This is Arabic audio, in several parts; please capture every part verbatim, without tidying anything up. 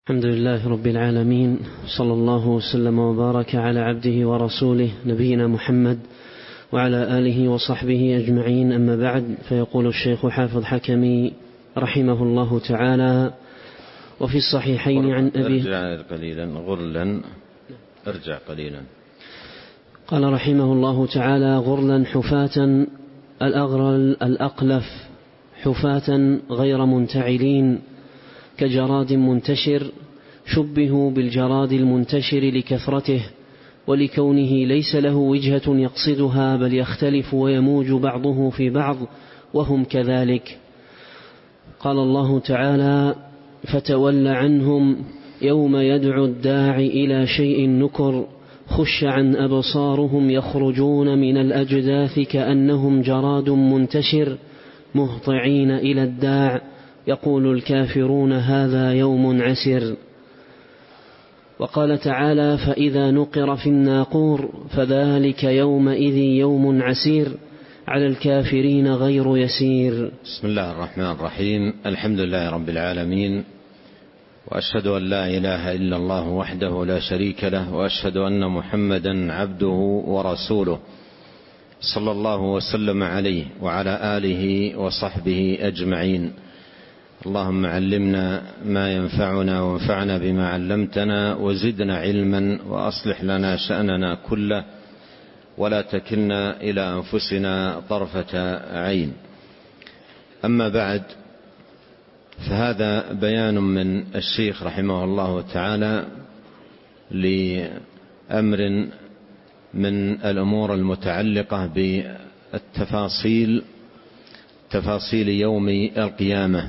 الحمد لله رب العالمين، صلى الله وسلم وبارك على عبده ورسوله نبينا محمد وعلى آله وصحبه أجمعين، أما بعد. فيقول الشيخ حافظ حكمي رحمه الله تعالى: وفي الصحيحين عن أبي ارجع قليلا غرلا ارجع قليلا قال رحمه الله تعالى: غرلا حفاة الأغرل الأقلف، حفاة غير منتعلين كجراد منتشر، شبهوا بالجراد المنتشر لكثرته ولكونه ليس له وجهة يقصدها، بل يختلف ويموج بعضه في بعض، وهم كذلك. قال الله تعالى: فتول عنهم يوم يدعو الداع إلى شيء نكر، خش عن أبصارهم يخرجون من الأجداث كأنهم جراد منتشر، مهطعين إلى الداع يقول الكافرون هذا يوم عسر. وقال تعالى: فإذا نقر في الناقور فذلك يومئذ يوم عسير على الكافرين غير يسير. بسم الله الرحمن الرحيم. الحمد لله رب العالمين، وأشهد أن لا إله إلا الله وحده لا شريك له، وأشهد أن محمدا عبده ورسوله، صلى الله وسلم عليه وعلى آله وصحبه أجمعين. اللهم علمنا ما ينفعنا وانفعنا بما علمتنا، وزدنا علما، وأصلح لنا شأننا كله، ولا تكلنا إلى أنفسنا طرفة عين. أما بعد، فهذا بيان من الشيخ رحمه الله تعالى لأمر من الأمور المتعلقة بالتفاصيل تفاصيل يوم القيامة.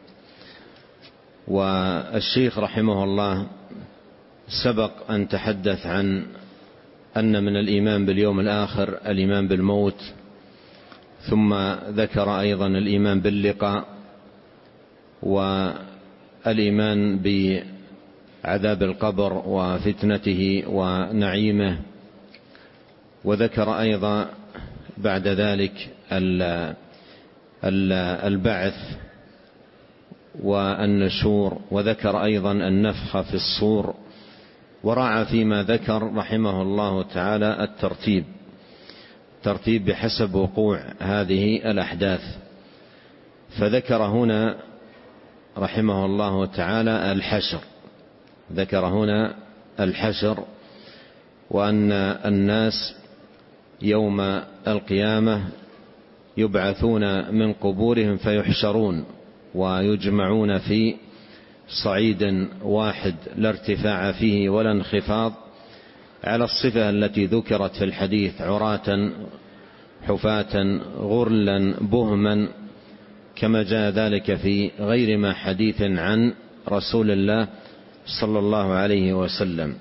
والشيخ رحمه الله سبق أن تحدث عن أن من الإيمان باليوم الآخر الإيمان بالموت، ثم ذكر أيضا الإيمان باللقاء والإيمان بعذاب القبر وفتنته ونعيمه، وذكر أيضا بعد ذلك البعث والنشور، وذكر أيضا النفخ في الصور، وراعى فيما ذكر رحمه الله تعالى الترتيب ترتيب بحسب وقوع هذه الأحداث. فذكر هنا رحمه الله تعالى الحشر ذكر هنا الحشر وأن الناس يوم القيامة يبعثون من قبورهم فيحشرون ويجمعون في صعيد واحد لا ارتفاع فيه ولا انخفاض، على الصفة التي ذكرت في الحديث: عراة حفاة غرلا بهما، كما جاء ذلك في غير ما حديث عن رسول الله صلى الله عليه وسلم.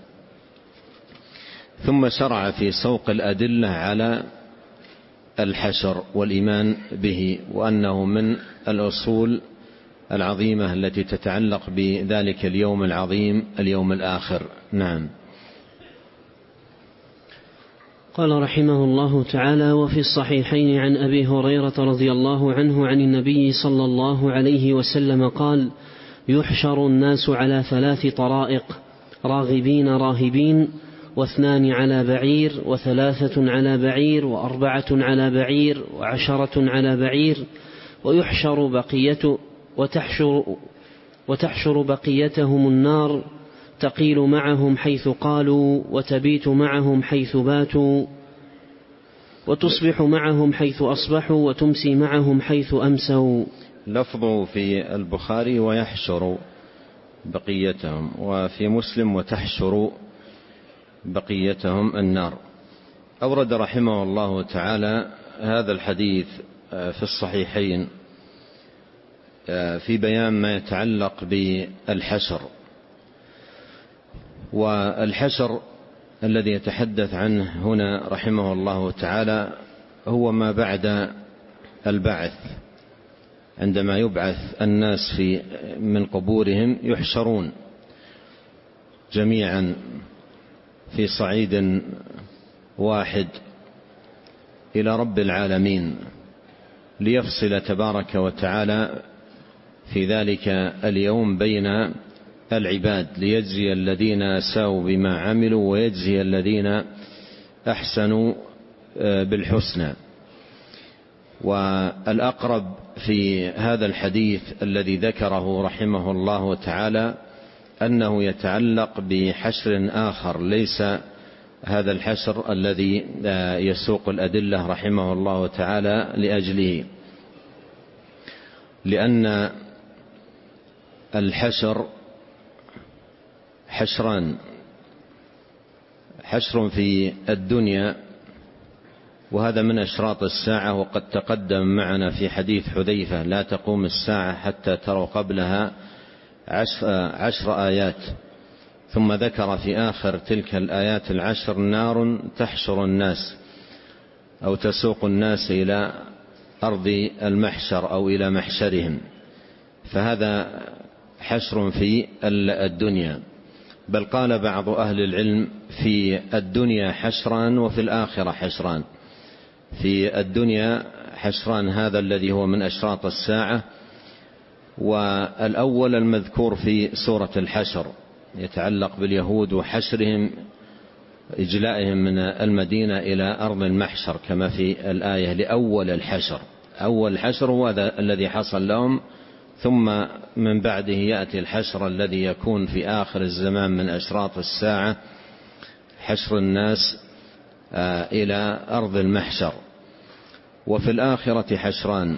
ثم شرع في سوق الأدلة على الحشر والإيمان به، وأنه من الأصول العظيمة التي تتعلق بذلك اليوم العظيم اليوم الآخر. نعم. قال رحمه الله تعالى: وفي الصحيحين عن أبي هريرة رضي الله عنه عن النبي صلى الله عليه وسلم قال: يحشر الناس على ثلاث طرائق: راغبين راهبين، واثنان على بعير، وثلاثة على بعير، وأربعة على بعير، وعشرة على بعير، ويحشر بقية وتحشر, وتحشر بقيتهم النار، تقيل معهم حيث قالوا، وتبيت معهم حيث باتوا، وتصبح معهم حيث أصبحوا، وتمسي معهم حيث أمسوا. لفظه في البخاري ويحشر بقيتهم، وفي مسلم وتحشر بقيتهم النار. أورد رحمه الله تعالى هذا الحديث في الصحيحين في بيان ما يتعلق بالحشر. والحشر الذي يتحدث عنه هنا رحمه الله تعالى هو ما بعد البعث، عندما يبعث الناس في من قبورهم يحشرون جميعا في صعيد واحد إلى رب العالمين، ليفصل تبارك وتعالى في ذلك اليوم بين العباد ليجزي الذين أساءوا بما عملوا ويجزي الذين أحسنوا بالحسنى. والأقرب في هذا الحديث الذي ذكره رحمه الله تعالى أنه يتعلق بحشر آخر ليس هذا الحشر الذي يسوق الأدلة رحمه الله تعالى لأجله، لأن الحشر حشران: حشر في الدنيا وهذا من أشراط الساعة، وقد تقدم معنا في حديث حذيفة: لا تقوم الساعة حتى تروا قبلها عشر آيات. ثم ذكر في آخر تلك الآيات العشر: نار تحشر الناس أو تسوق الناس إلى أرض المحشر أو إلى محشرهم. فهذا حشر في الدنيا. بل قال بعض أهل العلم: في الدنيا حشران وفي الآخرة حشران. في الدنيا حشران، هذا الذي هو من أشراط الساعة، والأول المذكور في سورة الحشر يتعلق باليهود وحشرهم، إجلائهم من المدينة إلى أرض المحشر كما في الآية لأول الحشر. أول الحشر هو هذا الذي حصل لهم، ثم من بعده يأتي الحشر الذي يكون في آخر الزمان من أشراط الساعة، حشر الناس إلى أرض المحشر. وفي الآخرة حشران،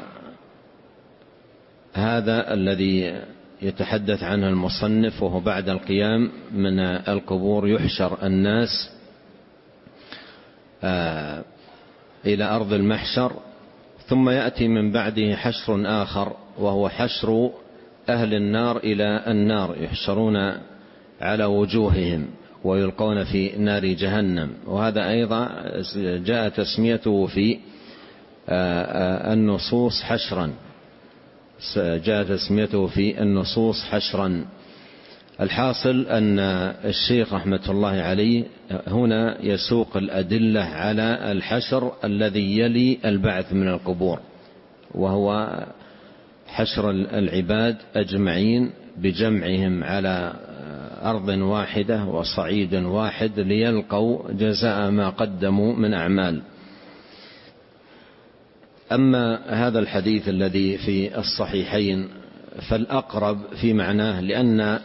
هذا الذي يتحدث عنه المصنف وهو بعد القيام من القبور يحشر الناس إلى أرض المحشر، ثم يأتي من بعده حشر آخر وهو حشر أهل النار إلى النار، يحشرون على وجوههم ويلقون في نار جهنم. وهذا أيضا جاء تسميته في النصوص حشرا، جاء تسميته في النصوص حشرا. الحاصل أن الشيخ رحمة الله عليه هنا يسوق الأدلة على الحشر الذي يلي البعث من القبور، وهو حشر العباد أجمعين بجمعهم على أرض واحدة وصعيد واحد ليلقوا جزاء ما قدموا من أعمال. أما هذا الحديث الذي في الصحيحين فالأقرب في معناه، لأن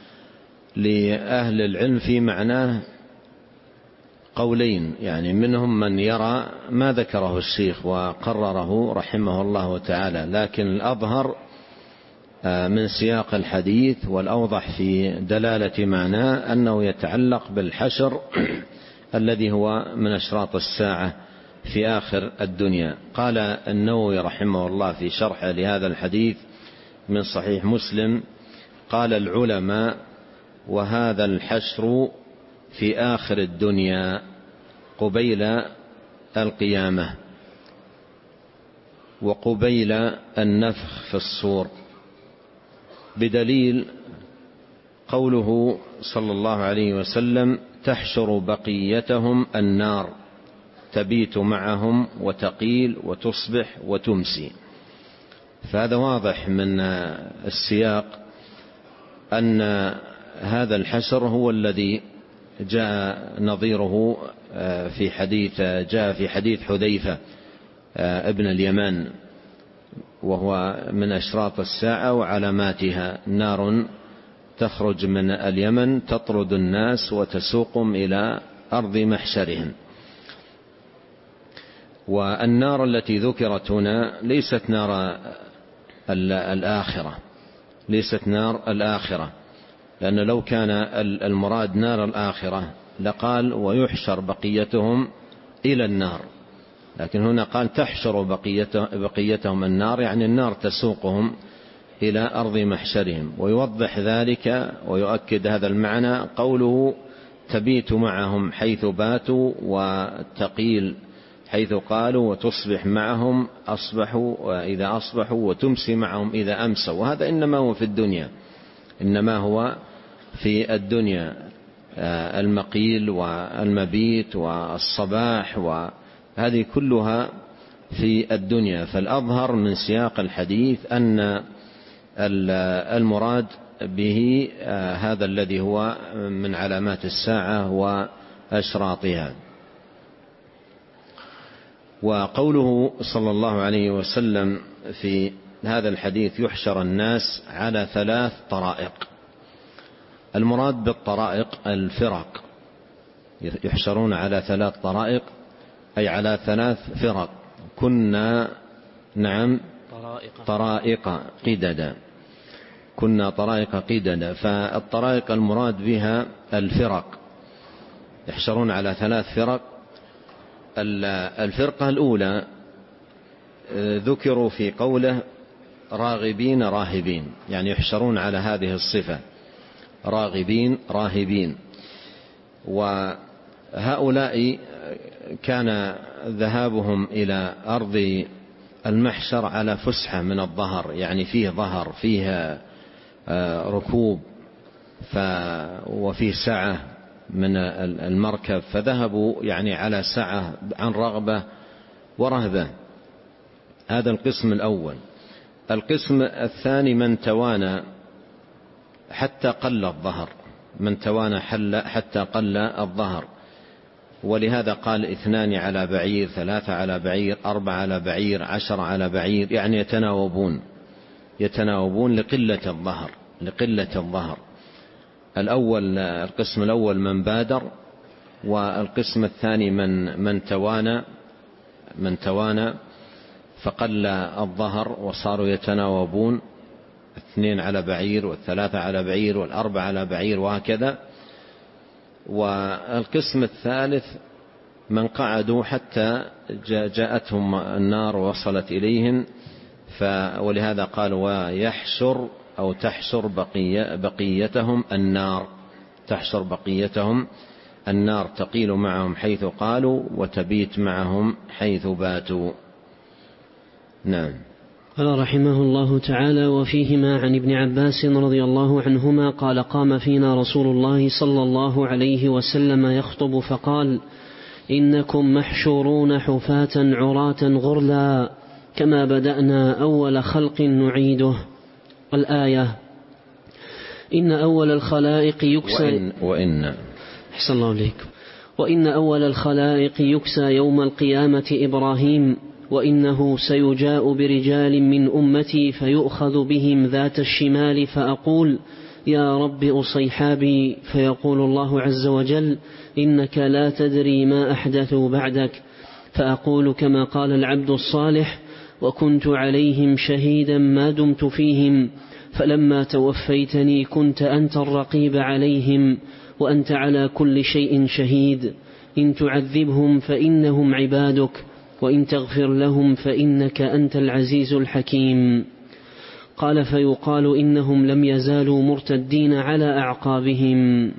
لأهل العلم في معناه قولين، يعني منهم من يرى ما ذكره الشيخ وقرره رحمه الله تعالى، لكن الأظهر من سياق الحديث والأوضح في دلالة معناه أنه يتعلق بالحشر الذي هو من أشراط الساعة في آخر الدنيا. قال النووي رحمه الله في شرح لهذا الحديث من صحيح مسلم: قال العلماء: وهذا الحشر في آخر الدنيا قبيل القيامة وقبيل النفخ في الصور، بدليل قوله صلى الله عليه وسلم: تحشر بقيتهم النار تبيت معهم وتقيل وتصبح وتمسي. فهذا واضح من السياق أن هذا الحشر هو الذي جاء نظيره في حديث جاء في حديث حذيفة ابن اليمان، وهو من أشراط الساعة وعلاماتها: نار تخرج من اليمن تطرد الناس وتسوقهم إلى أرض محشرهم. والنار التي ذكرت هنا ليست نار الآخرة، ليست نار الآخرة، لأن لو كان المراد نار الآخرة لقال: ويحشر بقيتهم إلى النار، لكن هنا قال: تحشر بقيتهم النار، يعني النار تسوقهم إلى أرض محشرهم. ويوضح ذلك ويؤكد هذا المعنى قوله: تبيت معهم حيث باتوا وتقيل حيث قالوا وتصبح معهم أصبحوا وإذا أصبحوا وتمسي معهم إذا أمسوا. وهذا إنما هو في الدنيا، إنما هو في الدنيا المقيل والمبيت والصباح، وهذه كلها في الدنيا. فالأظهر من سياق الحديث أن المراد به هذا الذي هو من علامات الساعة وأشراطها. وقوله صلى الله عليه وسلم في هذا الحديث يحشر الناس على ثلاث طرائق، المراد بالطرائق الفرق، يحشرون على ثلاث طرائق أي على ثلاث فرق. كنا نعم طرائق قددا، كنا طرائق قددا. فالطرائق المراد بها الفرق، يحشرون على ثلاث فرق. الفرقة الأولى ذكروا في قوله راغبين راهبين، يعني يحشرون على هذه الصفة، راغبين راهبين. وهؤلاء كان ذهابهم إلى أرض المحشر على فسحة من الظهر، يعني فيه ظهر، فيه ركوب وفيه سعة من المركب، فذهبوا يعني على سعة عن رغبة ورهبة. هذا القسم الأول. القسم الثاني من توانى حتى قل الظهر، من توانى حتى قل الظهر، ولهذا قال اثنان على بعير، ثلاثة على بعير، أربعة على بعير، عشر على بعير، يعني يتناوبون يتناوبون لقلة الظهر لقلة الظهر. الأول القسم الأول من بادر، والقسم الثاني من من توانى من توانى فقل الظهر وصاروا يتناوبون، اثنين على بعير والثلاثة على بعير والأربعة على بعير وهكذا. والقسم الثالث من قعدوا حتى جاءتهم النار ووصلت إليهم، ولهذا قال ويحشر أو تحشر بقية بقيتهم النار، تحشر بقيتهم النار، تقيل معهم حيث قالوا وتبيت معهم حيث باتوا. نعم. قال رحمه الله تعالى: وفيهما عن ابن عباس رضي الله عنهما قال: قام فينا رسول الله صلى الله عليه وسلم يخطب فقال: إنكم محشورون حفاة عراة غرلا كما بدأنا أول خلق نعيده. الآية. إن أول الخلائق يكسى وإن, وإن أحسن الله عليكم. وإن أول الخلائق يكسى يوم القيامة إبراهيم، وإنه سيجاء برجال من أمتي فيؤخذ بهم ذات الشمال فأقول يا رب أصيحابي، فيقول الله عز وجل إنك لا تدري ما أحدثوا بعدك، فأقول كما قال العبد الصالح وكنت عليهم شهيدا ما دمت فيهم، فلما توفيتني كنت أنت الرقيب عليهم وأنت على كل شيء شهيد، إن تعذبهم فإنهم عبادك وإن تغفر لهم فإنك أنت العزيز الحكيم. قال: فيقال إنهم لم يزالوا مرتدين على أعقابهم.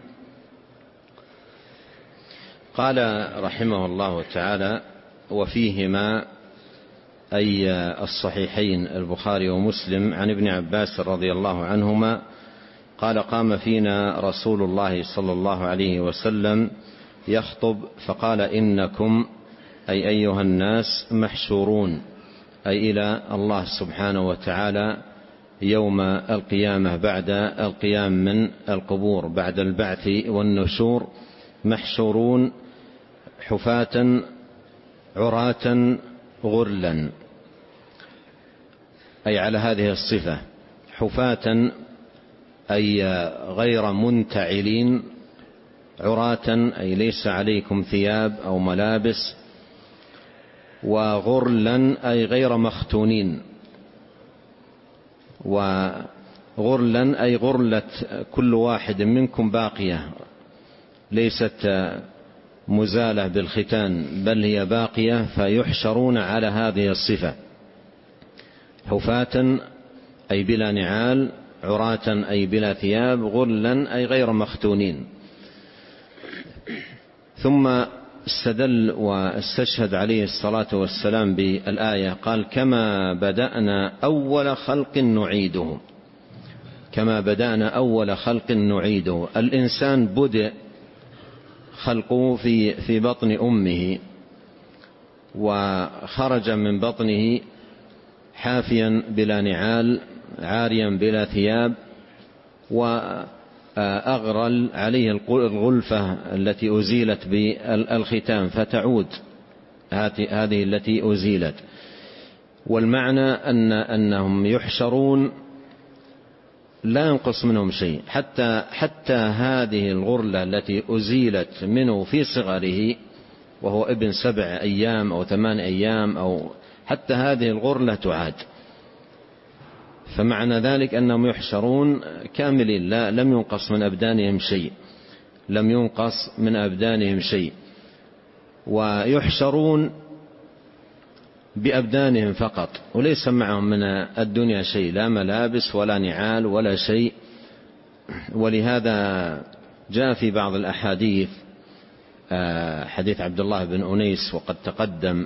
قال رحمه الله تعالى: وفيهما أي الصحيحين البخاري ومسلم عن ابن عباس رضي الله عنهما قال: قام فينا رسول الله صلى الله عليه وسلم يخطب فقال: إنكم أي أيها الناس محشورون، أي إلى الله سبحانه وتعالى يوم القيامة بعد القيام من القبور، بعد البعث والنشور، محشورون حفاة عراة غرلا، أي على هذه الصفة، حفاة أي غير منتعلين، عراة أي ليس عليكم ثياب أو ملابس، وغرلا أي غير مختونين، وغرلا أي غرلة كل واحد منكم باقية، ليست مزالة بالختان بل هي باقية، فيحشرون على هذه الصفة، حفاة أي بلا نعال، عراة أي بلا ثياب، غرلا أي غير مختونين. ثم استدل واستشهد عليه الصلاة والسلام بالآية، قال: كما بدأنا أول خلق نعيده، كما بدأنا أول خلق نعيده. الإنسان بدأ خلقه في في بطن أمه، وخرج من بطنه حافيا بلا نعال، عاريا بلا ثياب، وأغرل عليه الغلفة التي أزيلت بالختام فتعود هذه التي أزيلت. والمعنى أن أنهم يحشرون لا ينقص منهم شيء، حتى حتى هذه الغرلة التي أزيلت منه في صغره وهو ابن سبع أيام أو ثمان أيام أو حتى هذه الغرلة تعاد. فمعنى ذلك أنهم يحشرون كاملين، لا لم ينقص من أبدانهم شيء، لم ينقص من أبدانهم شيء. ويحشرون بأبدانهم فقط وليس معهم من الدنيا شيء، لا ملابس ولا نعال ولا شيء. ولهذا جاء في بعض الأحاديث حديث عبد الله بن أنيس وقد تقدم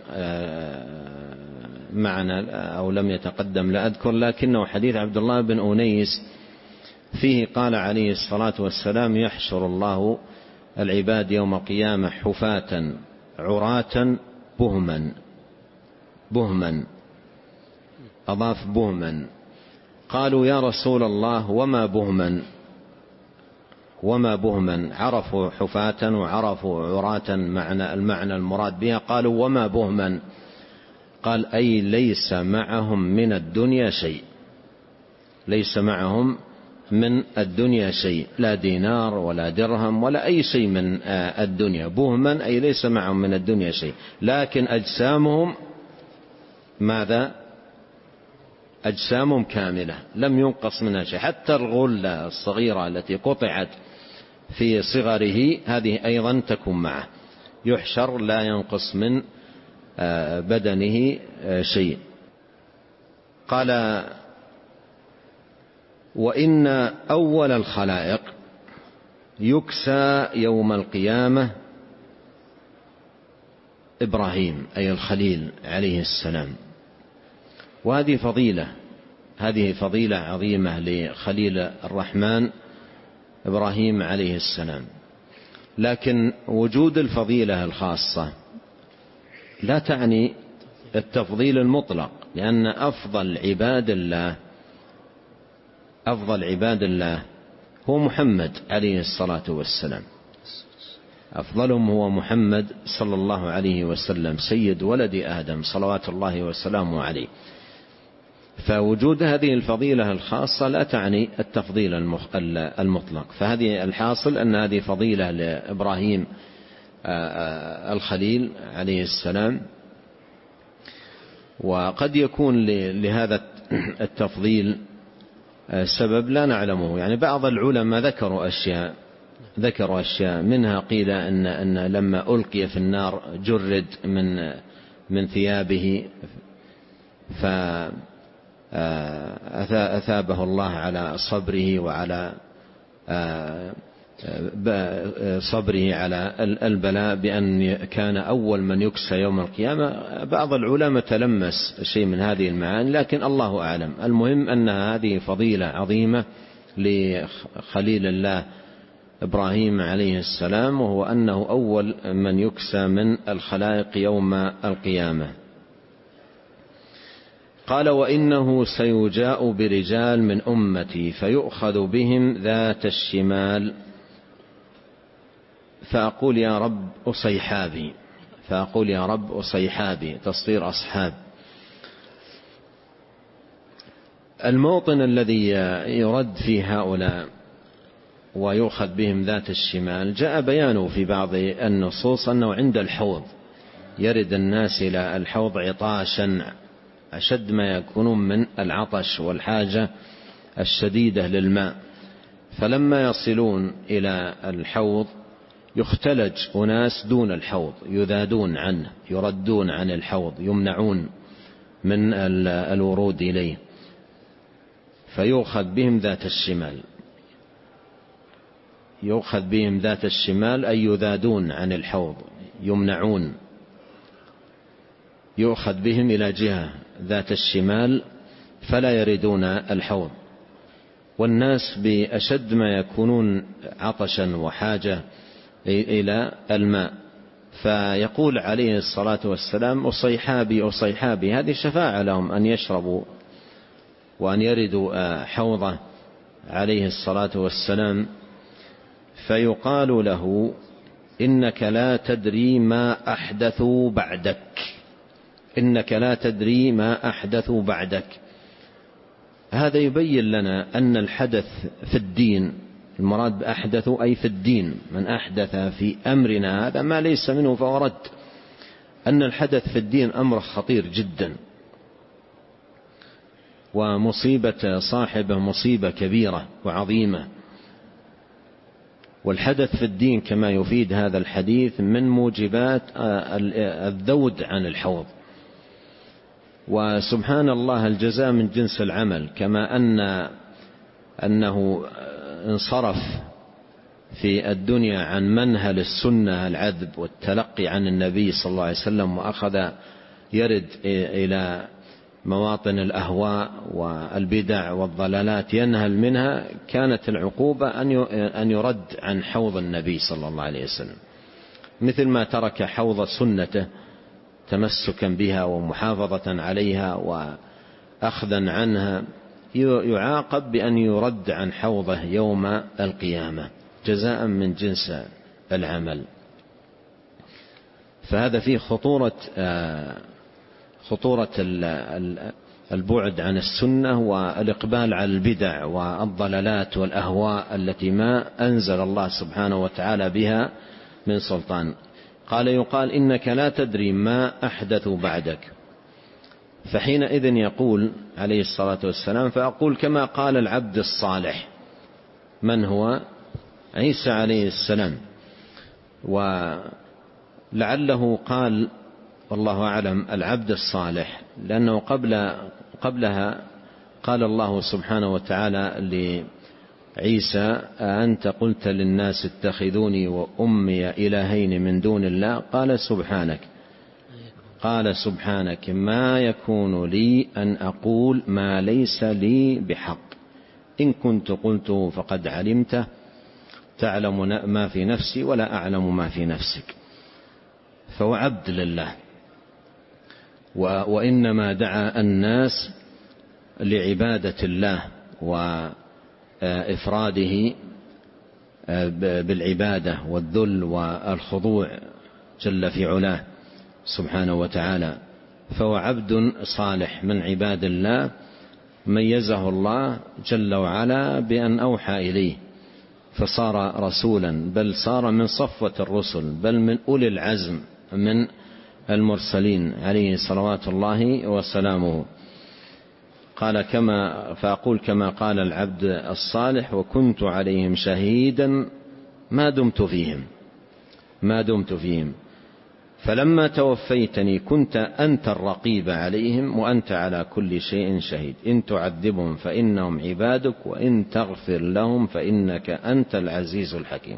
معنا أو لم يتقدم لا أذكر، لكنه حديث عبد الله بن أنيس فيه قال عليه الصلاة والسلام: يحشر الله العباد يوم القيامة حفاة عراة بهما. بهما أضاف بهما. قالوا: يا رسول الله وما بهما؟ وما بهما؟ عرفوا حفاة وعرفوا عراة معنى المعنى المراد بها. قالوا: وما بهما؟ قال: أي ليس معهم من الدنيا شيء، ليس معهم من الدنيا شيء، لا دينار ولا درهم ولا أي شيء من الدنيا. بهما أي ليس معهم من الدنيا شيء، لكن أجسامهم ماذا؟ أجسامهم كاملة لم ينقص منها شيء، حتى الغلة الصغيرة التي قطعت في صغره هذه أيضا تكون معه. يحشر لا ينقص من بدنه شيء. قال: وإن أول الخلائق يكسى يوم القيامة إبراهيم أي الخليل عليه السلام. وهذه فضيلة، هذه فضيلة عظيمة لخليل الرحمن إبراهيم عليه السلام. لكن وجود الفضيلة الخاصة لا تعني التفضيل المطلق، لأن أفضل عباد الله أفضل عباد الله هو محمد عليه الصلاة والسلام. أفضلهم هو محمد صلى الله عليه وسلم سيد ولد آدم صلوات الله وسلامه عليه. فوجود هذه الفضيلة الخاصة لا تعني التفضيل المطلق. فهذه الحاصل أن هذه فضيلة لإبراهيم الخليل عليه السلام. وقد يكون لهذا التفضيل سبب لا نعلمه. يعني بعض العلماء ذكروا أشياء ذكروا أشياء منها قيل أن, أن لما ألقي في النار جرد من من ثيابه فأثابه الله على صبره وعلى صبره على البلاء بأن كان أول من يكسى يوم القيامة. بعض العلماء تلمس شيء من هذه المعاني، لكن الله أعلم. المهم أن هذه فضيلة عظيمة لخليل الله إبراهيم عليه السلام، وهو أنه أول من يكسى من الخلائق يوم القيامة. قال: وإنه سيجاء برجال من أمتي فيؤخذ بهم ذات الشمال فأقول يا رب أصيحابي فأقول يا رب أصيحابي تصغير أصحاب. الموطن الذي يرد فيه هؤلاء ويؤخذ بهم ذات الشمال جاء بيانه في بعض النصوص أنه عند الحوض، يرد الناس إلى الحوض عطاشا أشد ما يكونون من العطش والحاجة الشديدة للماء. فلما يصلون إلى الحوض يختلج أناس دون الحوض، يذادون عنه، يردون عن الحوض، يمنعون من الورود إليه، فيؤخذ بهم ذات الشمال. يؤخذ بهم ذات الشمال أي يذادون عن الحوض، يمنعون، يؤخذ بهم إلى جهة ذات الشمال فلا يردون الحوض. والناس بأشد ما يكونون عطشا وحاجة إلى الماء، فيقول عليه الصلاة والسلام أصيحابي أصيحابي. هذه شفاعة لهم أن يشربوا وأن يردوا حوضه عليه الصلاة والسلام فيقال له: إنك لا تدري ما أحدثوا بعدك، إنك لا تدري ما أحدثوا بعدك. هذا يبين لنا أن الحدث في الدين، المراد بأحدثوا أي في الدين، من أحدث في أمرنا هذا ما ليس منه فهو رد. أن الحدث في الدين أمر خطير جدا، ومصيبة صاحبه مصيبة كبيرة وعظيمة. والحدث في الدين كما يفيد هذا الحديث من موجبات الذود عن الحوض. وسبحان الله الجزاء من جنس العمل، كما أن أنه انصرف في الدنيا عن منهل السنة العذب والتلقي عن النبي صلى الله عليه وسلم، وأخذ يرد إلى مواطن الأهواء والبدع والضلالات ينهل منها، كانت العقوبة أن يرد عن حوض النبي صلى الله عليه وسلم، مثل ما ترك حوض سنته تمسكا بها ومحافظة عليها وأخذا عنها، يعاقب بأن يرد عن حوضه يوم القيامة جزاء من جنس العمل. فهذا فيه خطورة خطورة البعد عن السنة والإقبال على البدع والضلالات والأهواء التي ما أنزل الله سبحانه وتعالى بها من سلطان. قال: يقال إنك لا تدري ما أحدثوا بعدك. فحينئذ يقول عليه الصلاة والسلام: فأقول كما قال العبد الصالح. من هو؟ عيسى عليه السلام. ولعله قال والله أعلم العبد الصالح لأنه قبل قبلها قال الله سبحانه وتعالى لعيسى: أأنت قلت للناس اتخذوني وأمي إلهين من دون الله؟ قال: سبحانك قال سبحانك ما يكون لي أن أقول ما ليس لي بحق، إن كنت قلته فقد علمته، تعلم ما في نفسي ولا أعلم ما في نفسك. فهو عبد لله، وإنما دعا الناس لعبادة الله وإفراده بالعبادة والذل والخضوع جل في علاه سبحانه وتعالى. فهو عبد صالح من عباد الله ميزه الله جل وعلا بأن أوحى إليه فصار رسولا، بل صار من صفوة الرسل، بل من أولي العزم من المرسلين عليه صلوات الله وسلامه. قال: كما فأقول كما قال العبد الصالح: وكنت عليهم شهيدا ما دمت فيهم ما دمت فيهم فلما توفيتني كنت أنت الرقيب عليهم وأنت على كل شيء شهيد، إن تعذبهم فإنهم عبادك وإن تغفر لهم فإنك أنت العزيز الحكيم.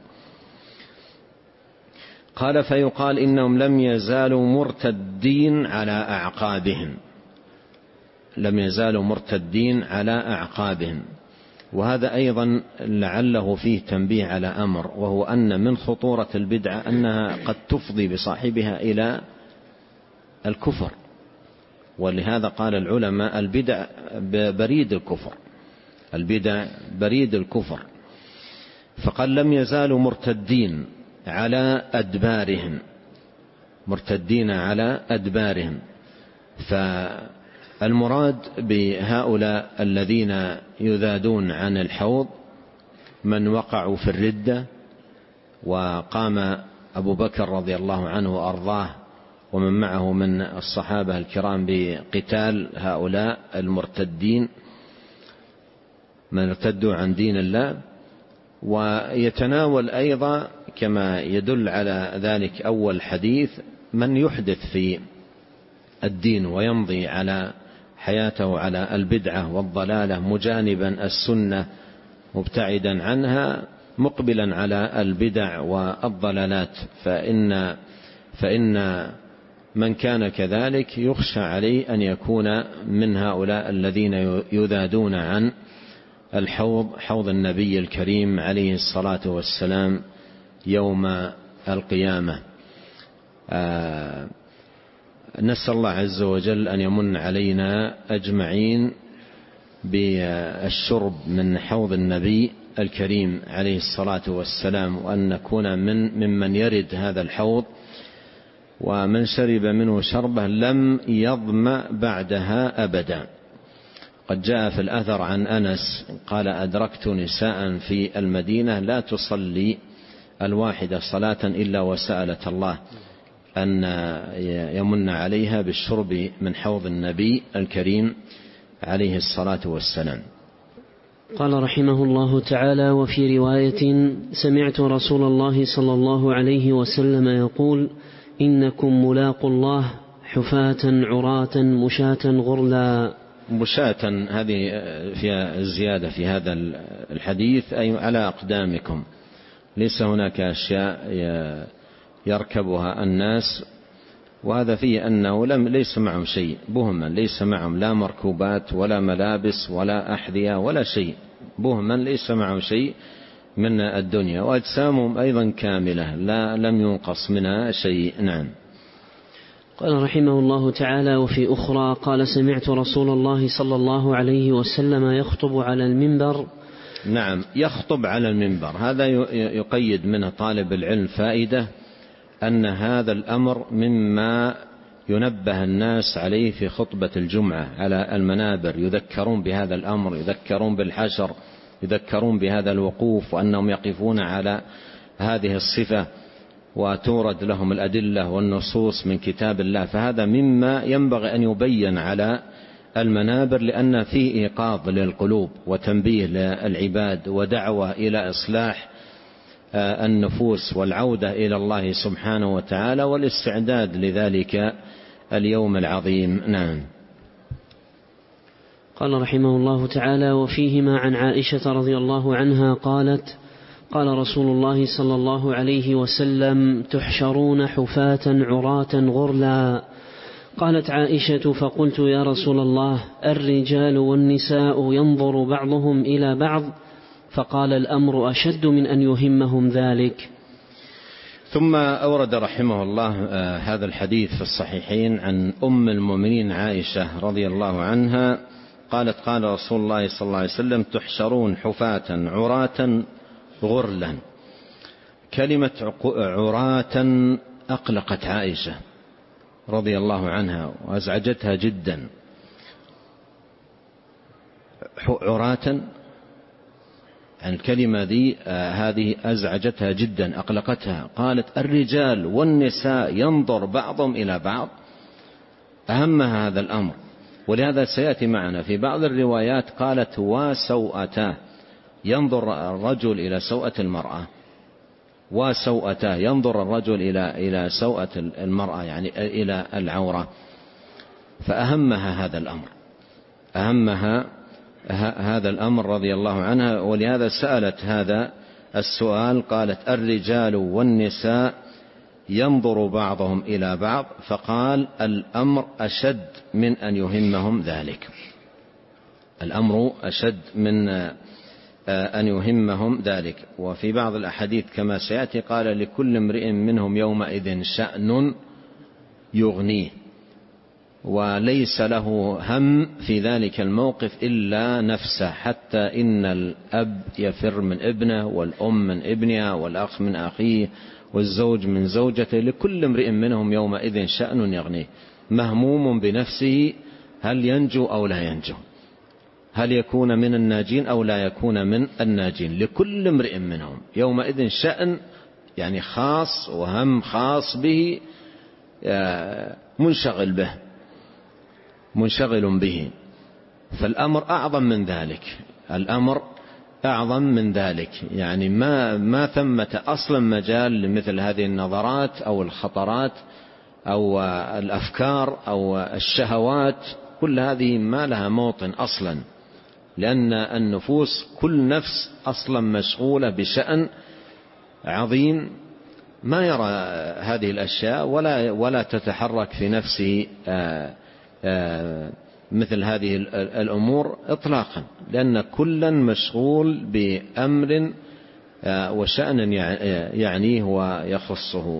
قال: فيقال إنهم لم يزالوا مرتدين على أعقابهم لم يزالوا مرتدين على أعقابهم. وهذا أيضا لعله فيه تنبيه على أمر، وهو أن من خطورة البدعة أنها قد تفضي بصاحبها إلى الكفر. ولهذا قال العلماء: البدع بريد الكفر البدع بريد الكفر. فقال: لم يزالوا مرتدين على أدبارهم مرتدين على أدبارهم. فالمراد بهؤلاء الذين يذادون عن الحوض من وقعوا في الردة، وقام أبو بكر رضي الله عنه وأرضاه ومن معه من الصحابة الكرام بقتال هؤلاء المرتدين من ارتدوا عن دين الله. ويتناول أيضا كما يدل على ذلك أول حديث من يحدث في الدين ويمضي على حياته على البدعة والضلالة مجانبا السنة مبتعدا عنها مقبلا على البدع والضلالات، فإن, فإن من كان كذلك يخشى عليه أن يكون من هؤلاء الذين يذادون عن الحوض حوض النبي الكريم عليه الصلاة والسلام يوم القيامة. آه نسأل الله عز وجل أن يمن علينا أجمعين بالشرب من حوض النبي الكريم عليه الصلاة والسلام، وأن نكون من ممن يرد هذا الحوض، ومن شرب منه شربة لم يظمأ بعدها أبدا. قد جاء في الأثر عن أنس قال: أدركت نساء في المدينة لا تصلي الواحدة صلاة إلا وسألت الله أن يمن عليها بالشرب من حوض النبي الكريم عليه الصلاة والسلام. قال رحمه الله تعالى: وفي رواية: سمعت رسول الله صلى الله عليه وسلم يقول: إنكم ملاقوا الله حفاة عراة مشاة غرلا. مشاة هذه فيها الزيادة في هذا الحديث، أي على أقدامكم، ليس هناك أشياء يركبها الناس، وهذا فيه أنه لم ليس معهم شيء، بهما ليس معهم لا مركوبات ولا ملابس ولا أحذية ولا شيء، بهما ليس معهم شيء من الدنيا، وأجسامهم أيضا كاملة لا لم ينقص منها شيء. نعم. قال رحمه الله تعالى: وفي أخرى قال: سمعت رسول الله صلى الله عليه وسلم يخطب على المنبر. نعم، يخطب على المنبر، هذا يقيد منه طالب العلم فائدة، أن هذا الأمر مما ينبه الناس عليه في خطبة الجمعة على المنابر، يذكرون بهذا الأمر، يذكرون بالحشر، يذكرون بهذا الوقوف، وأنهم يقفون على هذه الصفة، وتورد لهم الأدلة والنصوص من كتاب الله. فهذا مما ينبغي أن يبين على المنابر، لأن فيه إيقاظ للقلوب وتنبيه للعباد ودعوة إلى إصلاح النفوس والعودة إلى الله سبحانه وتعالى والاستعداد لذلك اليوم العظيم. نعم. قال رحمه الله تعالى: وفيهما عن عائشة رضي الله عنها قالت: قال رسول الله صلى الله عليه وسلم: تحشرون حفاة عراة غرلا. قالت عائشة: فقلت: يا رسول الله، الرجال والنساء ينظر بعضهم إلى بعض؟ فقال: الأمر أشد من أن يهمهم ذلك. ثم أورد رحمه الله هذا الحديث في الصحيحين عن أم المؤمنين عائشة رضي الله عنها قالت: قال رسول الله صلى الله عليه وسلم: تحشرون حفاة عراة غرلا. كلمة عراة أقلقت عائشة رضي الله عنها وأزعجتها جدا. عراة، الكلمة ذي هذه أزعجتها جدا، أقلقتها. قالت: الرجال والنساء ينظر بعضهم إلى بعض، أهمها هذا الأمر. ولهذا سيأتي معنا في بعض الروايات قالت: وسوءتاه، ينظر الرجل إلى سوءة المرأة، وسوءتاه، ينظر الرجل إلى إلى سوءة المرأة، يعني إلى العورة. فأهمها هذا الأمر، أهمها هذا الأمر رضي الله عنها. ولهذا سألت هذا السؤال، قالت: الرجال والنساء ينظر بعضهم إلى بعض، فقال: الأمر أشد من أن يهمهم ذلك، الأمر أشد من أن يهمهم ذلك. وفي بعض الأحاديث كما سيأتي قال: لكل امرئ منهم يومئذ شأن يغنيه، وليس له هم في ذلك الموقف إلا نفسه، حتى إن الأب يفر من ابنه، والأم من ابنها، والأخ من أخيه، والزوج من زوجته، لكل امرئ منهم يومئذ شأن يغنيه، مهموم بنفسه هل ينجو أو لا ينجو، هل يكون من الناجين أو لا يكون من الناجين. لكل امرئ منهم يومئذ شأن، يعني خاص وهم خاص به، منشغل به، منشغل به. فالأمر أعظم من ذلك، الأمر أعظم من ذلك، يعني ما ما ثمة أصلا مجال لمثل هذه النظرات أو الخطرات أو الأفكار أو الشهوات، كل هذه ما لها موطن أصلا، لأن النفوس كل نفس أصلا مشغولة بشأن عظيم، ما يرى هذه الأشياء ولا ولا تتحرك في نفسه آآ آآ مثل هذه الأمور إطلاقا، لأن كلا مشغول بأمر وشأن يعنيه ويخصه.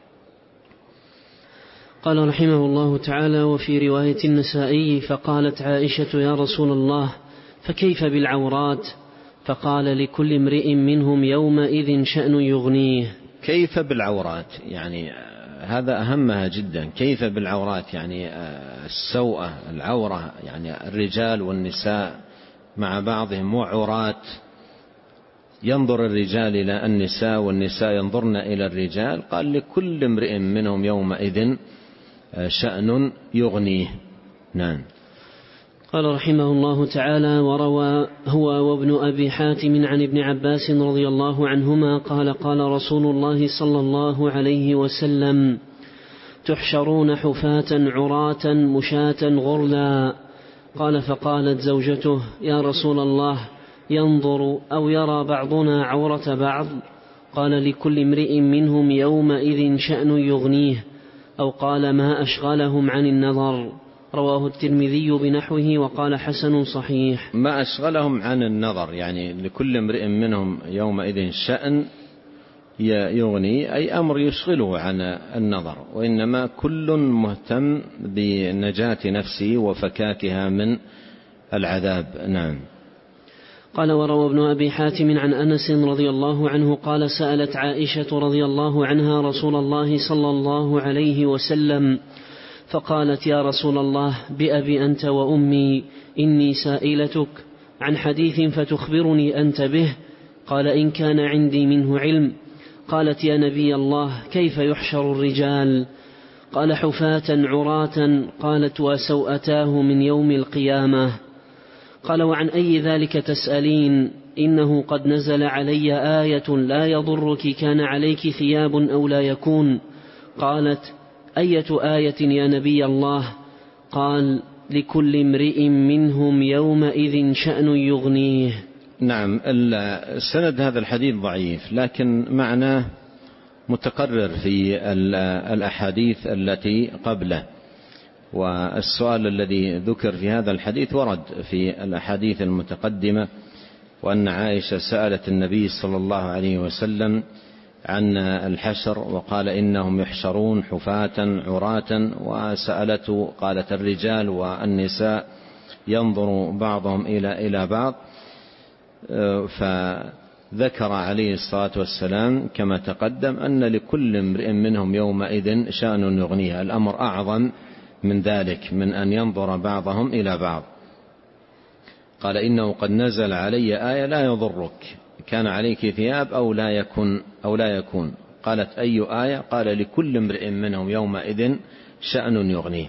قال رحمه الله تعالى: وفي رواية النسائي: فقالت عائشة: يا رسول الله، فكيف بالعورات؟ فقال لكل امرئ منهم يومئذ شأن يغنيه. كيف بالعورات؟ يعني هذا أهمها جدا. كيف بالعورات يعني السوءة، العورة يعني الرجال والنساء مع بعضهم وعورات، ينظر الرجال إلى النساء والنساء ينظرن إلى الرجال. قال لكل امرئ منهم يومئذ شأن يغنيه. نعم. قال رحمه الله تعالى: وروى هو وابن أبي حاتم عن ابن عباس رضي الله عنهما قال: قال رسول الله صلى الله عليه وسلم: تحشرون حفاة عراة مشاة غرلا. قال: فقالت زوجته: يا رسول الله، ينظر أو يرى بعضنا عورة بعض؟ قال: لكل امرئ منهم يومئذ شأن يغنيه، أو قال: ما أشغلهم عن النظر. رواه الترمذي بنحوه وقال: حسن صحيح. ما أشغلهم عن النظر يعني لكل امرئ منهم يومئذ شأن يغني، أي أمر يشغله عن النظر، وإنما كل مهتم بنجاة نفسه وفكاكها من العذاب. نعم. قال: وروى ابن أبي حاتم عن أنس رضي الله عنه قال: سألت عائشة رضي الله عنها رسول الله صلى الله عليه وسلم فقالت: يا رسول الله، بأبي أنت وأمي، إني سائلتك عن حديث فتخبرني أنت به. قال: إن كان عندي منه علم. قالت: يا نبي الله، كيف يحشر الرجال؟ قال: حفاة عراة. قالت: وسوءتاه من يوم القيامة. قال: وعن أي ذلك تسألين؟ إنه قد نزل علي آية لا يضرك كان عليك ثياب أو لا يكون. قالت: أية آية يا نبي الله؟ قال: لكل امرئ منهم يومئذ شأن يغنيه. نعم. السند هذا الحديث ضعيف، لكن معناه متقرر في الأحاديث التي قبله، والسؤال الذي ذكر في هذا الحديث ورد في الأحاديث المتقدمة، وأن عائشة سألت النبي صلى الله عليه وسلم عن الحشر وقال: إنهم يحشرون حفاة عراة، وسألته قالت: الرجال والنساء ينظر بعضهم إلى إلى بعض. فذكر عليه الصلاة والسلام كما تقدم أن لكل امرئ منهم يومئذ شأن يغنيه. الأمر أعظم من ذلك، من أن ينظر بعضهم إلى بعض. قال: إنه قد نزل علي آية لا يضرك كان عليك ثياب أو لا يكون أو لا يكون. قالت: أي آية؟ قال: لكل امرئ منهم يومئذ شأن يغنيه.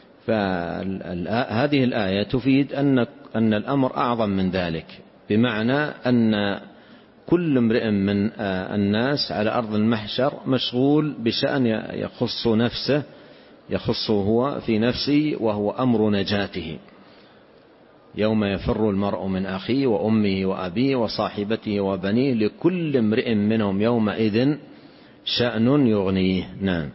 فهذه الآية تفيد أن أن الأمر أعظم من ذلك، بمعنى أن كل امرئ من الناس على أرض المحشر مشغول بشأن يخص نفسه، يخصه هو في نفسه، وهو أمر نجاته. يوم يفر المرء من أخيه وأمه وأبيه وصاحبته وبنيه، لكل امرئ منهم يومئذ شأن يغنيه. نعم.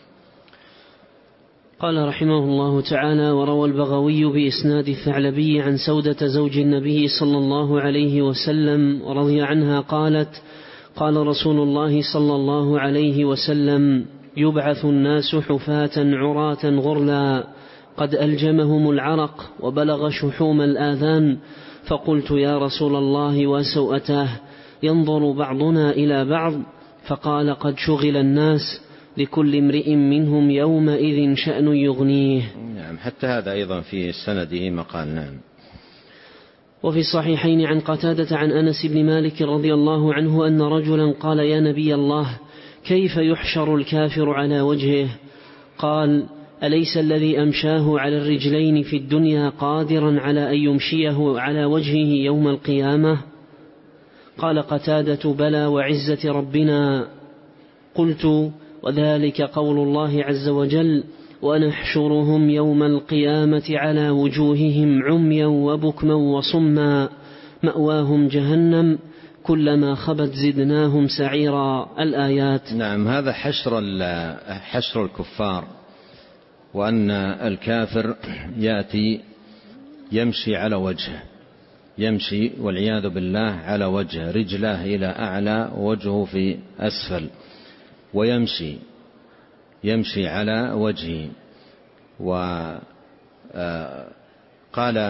قال رحمه الله تعالى: وروى البغوي بإسناد الثعلبي عن سودة زوج النبي صلى الله عليه وسلم رضي عنها قالت: قال رسول الله صلى الله عليه وسلم: يبعث الناس حفاة عراة غرلا قد ألجمهم العرق وبلغ شحوم الآذان. فقلت: يا رسول الله، وسوءتاه، ينظر بعضنا إلى بعض؟ فقال: قد شغل الناس، لكل امرئ منهم يومئذ شأن يغنيه. نعم. حتى هذا أيضا في سنده مقال. نعم. وفي الصحيحين عن قتادة عن أنس بن مالك رضي الله عنه أن رجلا قال: يا نبي الله، كيف يحشر الكافر على وجهه؟ قال: أليس الذي أمشاه على الرجلين في الدنيا قادرا على أن يمشيه على وجهه يوم القيامة؟ قال قتادة: بلى وعزة ربنا. قلت: وذلك قول الله عز وجل: ونحشرهم يوم القيامة على وجوههم عميا وبكما وصما مأواهم جهنم كلما خبت زدناهم سعيرا. الآيات. نعم. هذا حشر حشر الكفار، وأن الكافر يأتي يمشي على وجهه، يمشي والعياذ بالله على وجهه، رجلاه إلى أعلى ووجهه في أسفل، ويمشي يمشي على وجهه. وقال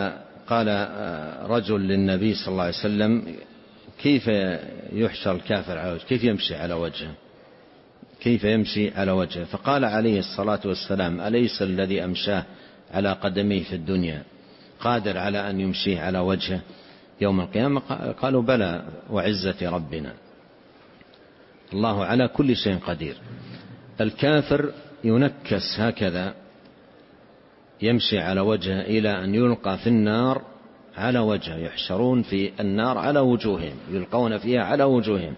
قال رجل للنبي صلى الله عليه وسلم: كيف يحشر الكافر على وجهه؟ كيف يمشي على وجهه؟ كيف يمشي على وجهه؟ فقال عليه الصلاة والسلام: أليس الذي أمشاه على قدميه في الدنيا قادر على أن يمشيه على وجهه يوم القيامة؟ قالوا: بلى وعزة ربنا. الله على كل شيء قدير. الكافر ينكس هكذا، يمشي على وجهه إلى أن يلقى في النار على وجهه، يحشرون في النار على وجوههم، يلقون فيها على وجوههم،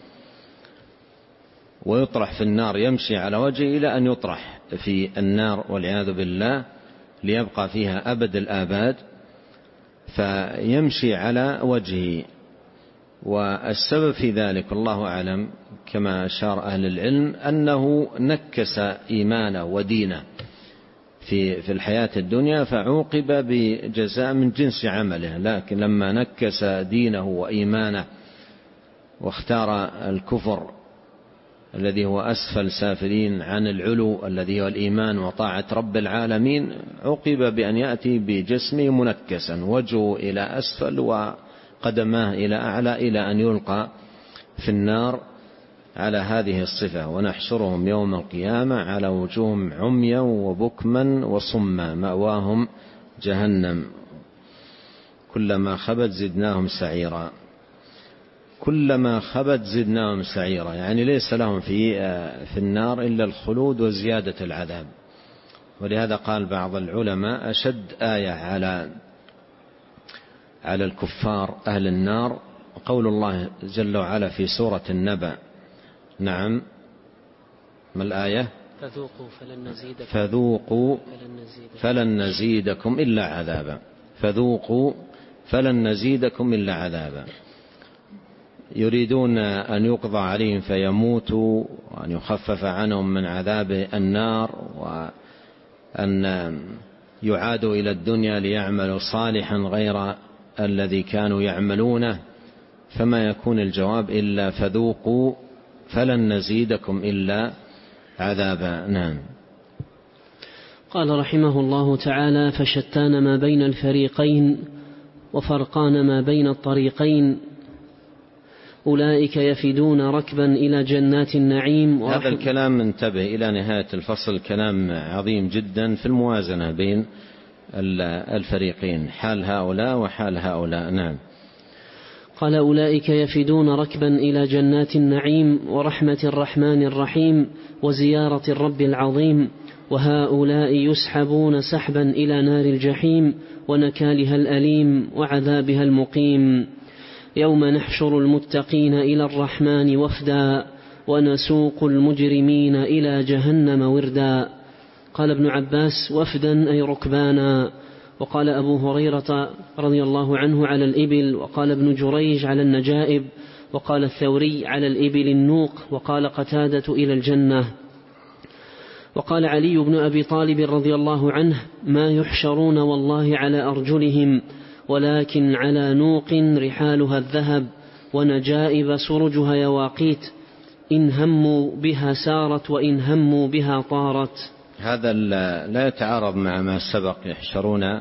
ويطرح في النار يمشي على وجهه إلى أن يطرح في النار والعياذ بالله ليبقى فيها أبد الآباد، فيمشي على وجهه. والسبب في ذلك الله أعلم كما أشار أهل العلم أنه نكس إيمانه ودينه في في الحياة الدنيا فعوقب بجزاء من جنس عمله، لكن لما نكس دينه وإيمانه واختار الكفر الذي هو أسفل سافلين عن العلو الذي هو الإيمان وطاعة رب العالمين، عوقب بأن يأتي بجسمه منكسا، وجهه إلى أسفل وقدماه إلى أعلى، إلى أن يلقى في النار على هذه الصفة. ونحشرهم يوم القيامة على وجوههم عميا وبكما وصما مأواهم جهنم كلما خبت زدناهم سعيرا. كلما خبت زدناهم سعيرا، يعني ليس لهم في في النار إلا الخلود وزيادة العذاب. ولهذا قال بعض العلماء: أشد آية على على الكفار أهل النار قول الله جل وعلا في سورة النبأ. نعم، ما الآية؟ فذوقوا فلن نزيدكم, فذوقوا فلن نزيدكم, فلن نزيدكم إلا عذابا. فذوقوا فلن نزيدكم إلا عذابا. يريدون أن يقضى عليهم فيموتوا، وأن يخفف عنهم من عذاب النار، وأن يعادوا إلى الدنيا ليعملوا صالحا غير الذي كانوا يعملونه، فما يكون الجواب إلا فذوقوا فلن نزيدكم إلا عذابا. نعم. قال رحمه الله تعالى: فشتان ما بين الفريقين وفرقان ما بين الطريقين، أولئك يفدون ركبا إلى جنات النعيم. هذا الكلام انتبه إلى نهاية الفصل، كلام عظيم جدا في الموازنة بين الفريقين، حال هؤلاء وحال هؤلاء. نعم. قال: أولئك يفدون ركبا إلى جنات النعيم ورحمة الرحمن الرحيم وزيارة الرب العظيم، وهؤلاء يسحبون سحبا إلى نار الجحيم ونكالها الأليم وعذابها المقيم. يوم نحشر المتقين إلى الرحمن وفدا ونسوق المجرمين إلى جهنم وردا. قال ابن عباس: وفدا أي ركبانا. وقال أبو هريرة رضي الله عنه: على الإبل. وقال ابن جريج: على النجائب. وقال الثوري: على الإبل النوق. وقال قتادة: إلى الجنة. وقال علي بن أبي طالب رضي الله عنه: ما يحشرون والله على أرجلهم، ولكن على نوق رحالها الذهب ونجائب سرجها يواقيت، إن هموا بها سارت وإن هموا بها طارت. هذا لا يتعارض مع ما سبق، يحشرون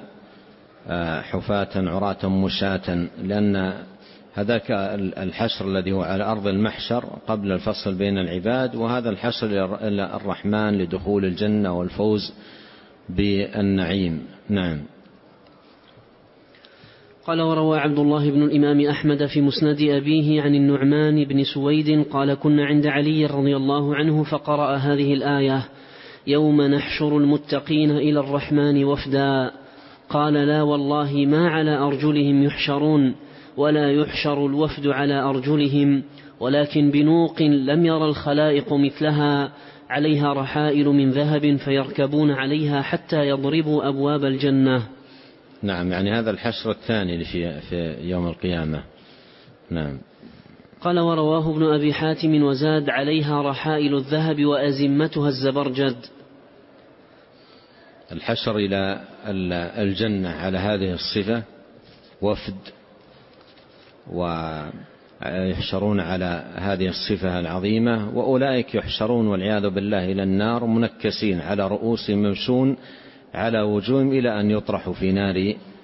حفاة عراة مشاة، لأن هذاك الحشر الذي هو على أرض المحشر قبل الفصل بين العباد، وهذا الحشر الرحمن لدخول الجنة والفوز بالنعيم. نعم. قال: وروى عبد الله بن الإمام أحمد في مسند أبيه عن النعمان بن سويد قال: كنا عند علي رضي الله عنه فقرأ هذه الآية: يوم نحشر المتقين إلى الرحمن وفدا. قال: لا والله ما على أرجلهم يحشرون، ولا يحشر الوفد على أرجلهم، ولكن بنوق لم ير الخلائق مثلها، عليها رحائل من ذهب فيركبون عليها حتى يضربوا أبواب الجنة. نعم، يعني هذا الحشر الثاني في, في يوم القيامة. نعم. قال: ورواه ابن أبي حاتم وزاد: عليها رحائل الذهب وأزمتها الزبرجد. الحشر إلى الجنة على هذه الصفة وفد، ويحشرون على هذه الصفة العظيمة، وأولئك يحشرون والعياذ بالله إلى النار منكسين على رؤوسهم ممشون على وجوههم إلى أن يطرحوا في نار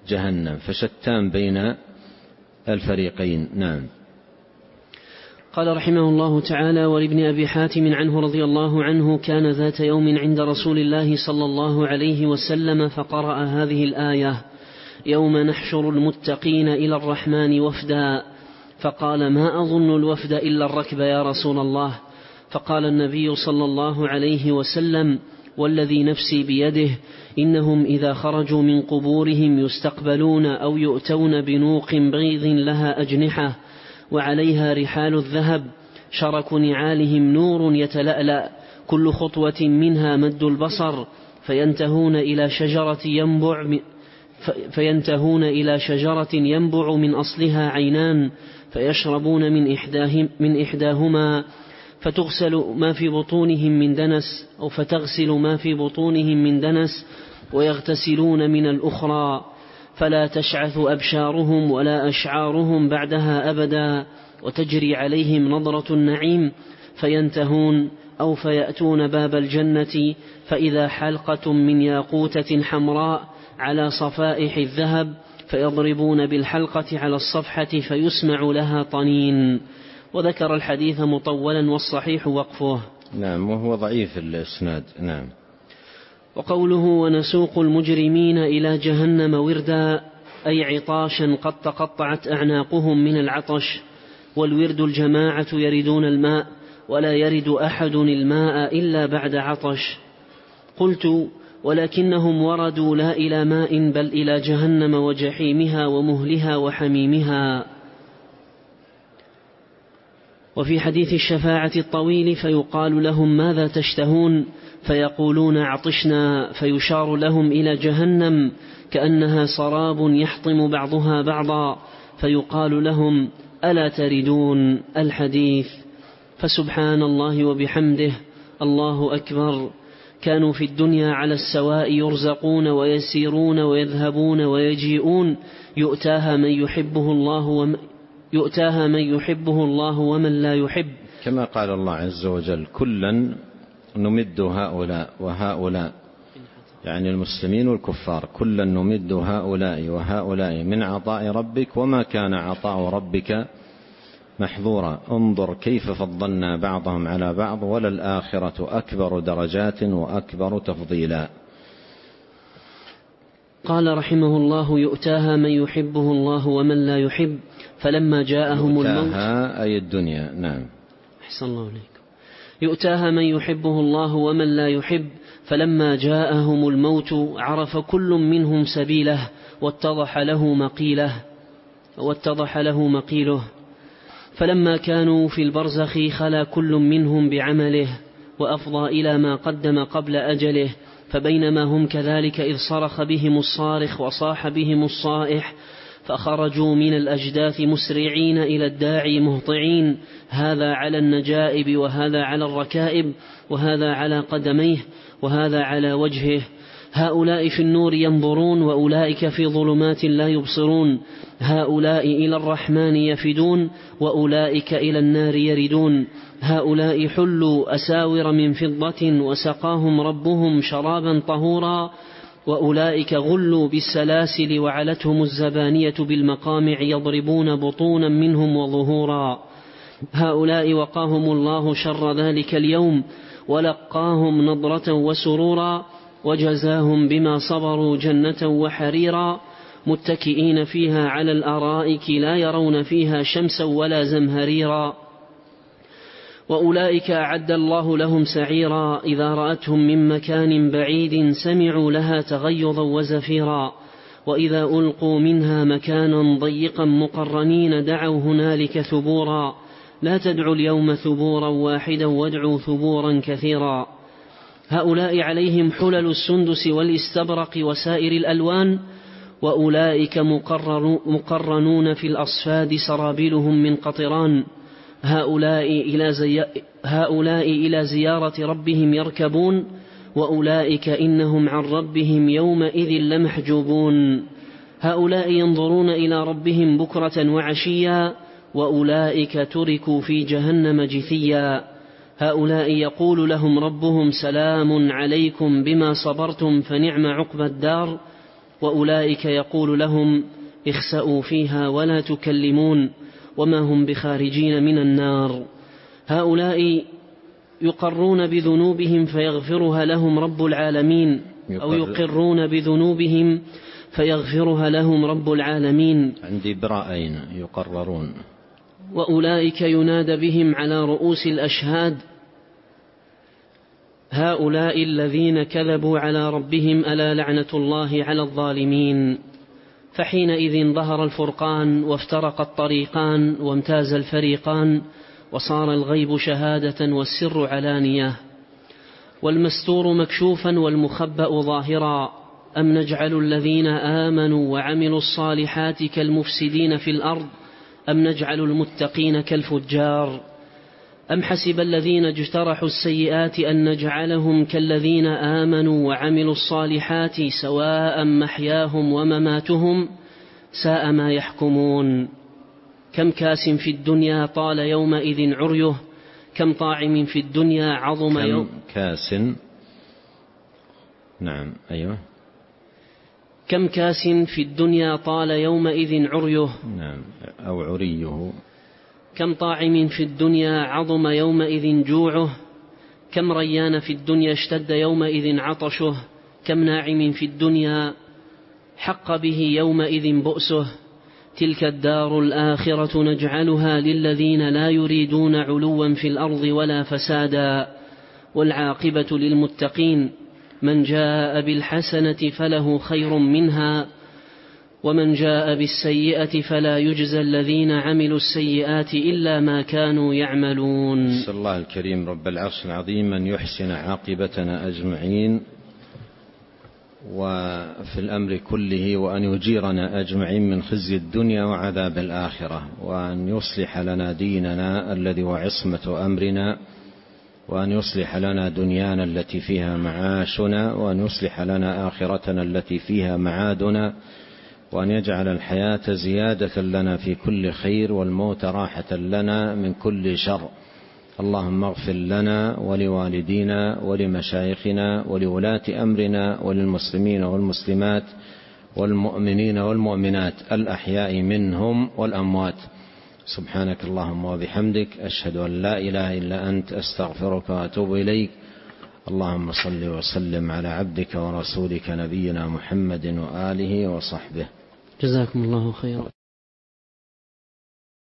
جهنم، فشتان بين الفريقين. نعم. قال رحمه الله تعالى: ولابن أبي حاتم عنه رضي الله عنه: كان ذات يوم عند رسول الله صلى الله عليه وسلم فقرأ هذه الآية: يوم نحشر المتقين إلى الرحمن وفدا، فقال: ما أظن الوفد إلا الركب يا رسول الله. فقال النبي صلى الله عليه وسلم: والذي نفسي بيده إنهم إذا خرجوا من قبورهم يستقبلون أو يؤتون بنوق بيض لها أجنحة وعليها رحال الذهب، شرك نعالهم نور يتلألأ، كل خطوة منها مد البصر، فينتهون إلى شجرة ينبع فينتهون إلى شجرة ينبع من أصلها عينان، فيشربون من إحداهم من إحداهما فتغسل ما في بطونهم من دنس أو فتغسل ما في بطونهم من دنس ويغتسلون من الأخرى، فلا تشعث أبشارهم ولا أشعارهم بعدها أبدا، وتجري عليهم نظرة النعيم، فينتهون أو فيأتون باب الجنة فإذا حلقة من ياقوتة حمراء على صفائح الذهب، فيضربون بالحلقة على الصفحة فيسمع لها طنين. وذكر الحديث مطولا والصحيح وقفه. نعم، وهو ضعيف الإسناد. نعم. وقوله: ونسوق المجرمين إلى جهنم وردا، أي عطاشا قد تقطعت أعناقهم من العطش، والورد الجماعة يردون الماء، ولا يرد أحد الماء إلا بعد عطش. قلت: ولكنهم وردوا لا إلى ماء بل إلى جهنم وجحيمها ومهلها وحميمها. وفي حديث الشفاعة الطويل: فيقال لهم: ماذا تشتهون؟ فيقولون: عطشنا، فيشار لهم إلى جهنم كأنها سراب يحطم بعضها بعضا، فيقال لهم: ألا تردون؟ الحديث. فسبحان الله وبحمده، الله أكبر. كانوا في الدنيا على السواء يرزقون ويسيرون ويذهبون ويجيئون، يؤتاها من يحبه الله ومن يؤتاها من يحبه الله ومن لا يحب، كما قال الله عز وجل: كلا نمد هؤلاء وهؤلاء، يعني المسلمين والكفار، كلا نمد هؤلاء وهؤلاء من عطاء ربك وما كان عطاء ربك محظورا، انظر كيف فضلنا بعضهم على بعض وللآخرة أكبر درجات وأكبر تفضيلا. قال رحمه الله: يؤتاها من يحبه الله ومن لا يحب، فلما جاءهم الموت. يؤتاها أي الدنيا. نعم. أحسن الله عليكم. يؤتاها من يحبه الله ومن لا يحب، فلما جاءهم الموت عرف كل منهم سبيله واتضح له مقيله واتضح له مقيله فلما كانوا في البرزخ خلا كل منهم بعمله وأفضى إلى ما قدم قبل أجله، فبينما هم كذلك إذ صرخ بهم الصارخ وصاح بهم الصائح، فخرجوا من الأجداث مسرعين إلى الداعي مهطعين، هذا على النجائب وهذا على الركائب، وهذا على قدميه وهذا على وجهه، هؤلاء في النور ينظرون وأولئك في ظلمات لا يبصرون، هؤلاء إلى الرحمن يفدون وأولئك إلى النار يردون، هؤلاء حلوا أساور من فضة وسقاهم ربهم شرابا طهورا، وأولئك غلوا بالسلاسل وعلتهم الزبانية بالمقامع يضربون بطونا منهم وظهورا، هؤلاء وقاهم الله شر ذلك اليوم ولقاهم نضرة وسرورا، وجزاهم بما صبروا جنة وحريرا، متكئين فيها على الأرائك لا يرون فيها شمسا ولا زمهريرا، وأولئك أعد الله لهم سعيرا، إذا رأتهم من مكان بعيد سمعوا لها تغيظا وزفيرا، وإذا ألقوا منها مكانا ضيقا مقرنين دعوا هنالك ثبورا، لا تدعوا اليوم ثبورا واحدا وادعوا ثبورا كثيرا، هؤلاء عليهم حلل السندس والاستبرق وسائر الألوان، وأولئك مقرنون في الأصفاد سرابيلهم من قطران، هؤلاء إلى, زي... هؤلاء إلى زيارة ربهم يركبون، وأولئك إنهم عن ربهم يومئذ لمحجوبون، هؤلاء ينظرون إلى ربهم بكرة وعشيا، وأولئك تركوا في جهنم جثيا، هؤلاء يقول لهم ربهم سلام عليكم بما صبرتم فنعم عقبى الدار، وأولئك يقول لهم اخسأوا فيها ولا تكلمون وما هم بخارجين من النار. هؤلاء يقرون بذنوبهم فيغفرها لهم رب العالمين، أو يقرون بذنوبهم فيغفرها لهم رب العالمين. عندي براءين يقررون. وأولئك ينادى بهم على رؤوس الأشهاد هؤلاء الذين كذبوا على ربهم ألا لعنة الله على الظالمين. فحينئذ ظهر الفرقان وافترق الطريقان وامتاز الفريقان، وصار الغيب شهادة والسر علانية، والمستور مكشوفا والمخبأ ظاهرا. أم نجعل الذين آمنوا وعملوا الصالحات كالمفسدين في الأرض أم نجعل المتقين كالفجار. أم حسب الذين اجترحوا السيئات أن نجعلهم كالذين آمنوا وعملوا الصالحات سواء محياهم ومماتهم ساء ما يحكمون. كم كاس في الدنيا طال يومئذ عريه كم طاعم في الدنيا عظم يوم كم كاس نعم أيوة كم كاس في الدنيا طال يومئذ عريه نعم أو عريه. كم طاعم في الدنيا عظم يومئذ جوعه كم ريان في الدنيا اشتد يومئذ عطشه. كم ناعم في الدنيا حق به يومئذ بؤسه. تلك الدار الآخرة نجعلها للذين لا يريدون علوا في الأرض ولا فسادا والعاقبة للمتقين. من جاء بالحسنة فله خير منها ومن جاء بالسيئة فلا يجزى الذين عملوا السيئات إلا ما كانوا يعملون. نسأل الله الكريم رب العرش العظيم أن يحسن عاقبتنا أجمعين وفي الأمر كله، وأن يجيرنا أجمعين من خزي الدنيا وعذاب الآخرة، وأن يصلح لنا ديننا الذي هو عصمة أمرنا، وأن يصلح لنا دنيانا التي فيها معاشنا، وأن يصلح لنا آخرتنا التي فيها معادنا، وأن يجعل الحياة زيادة لنا في كل خير والموت راحة لنا من كل شر. اللهم اغفر لنا ولوالدينا ولمشايخنا ولولاة أمرنا وللمسلمين والمسلمات والمؤمنين والمؤمنات الأحياء منهم والأموات. سبحانك اللهم وبحمدك أشهد أن لا إله إلا أنت أستغفرك وأتوب إليك. اللهم صل وسلم على عبدك ورسولك نبينا محمد وآله وصحبه. جزاكم الله خيرا.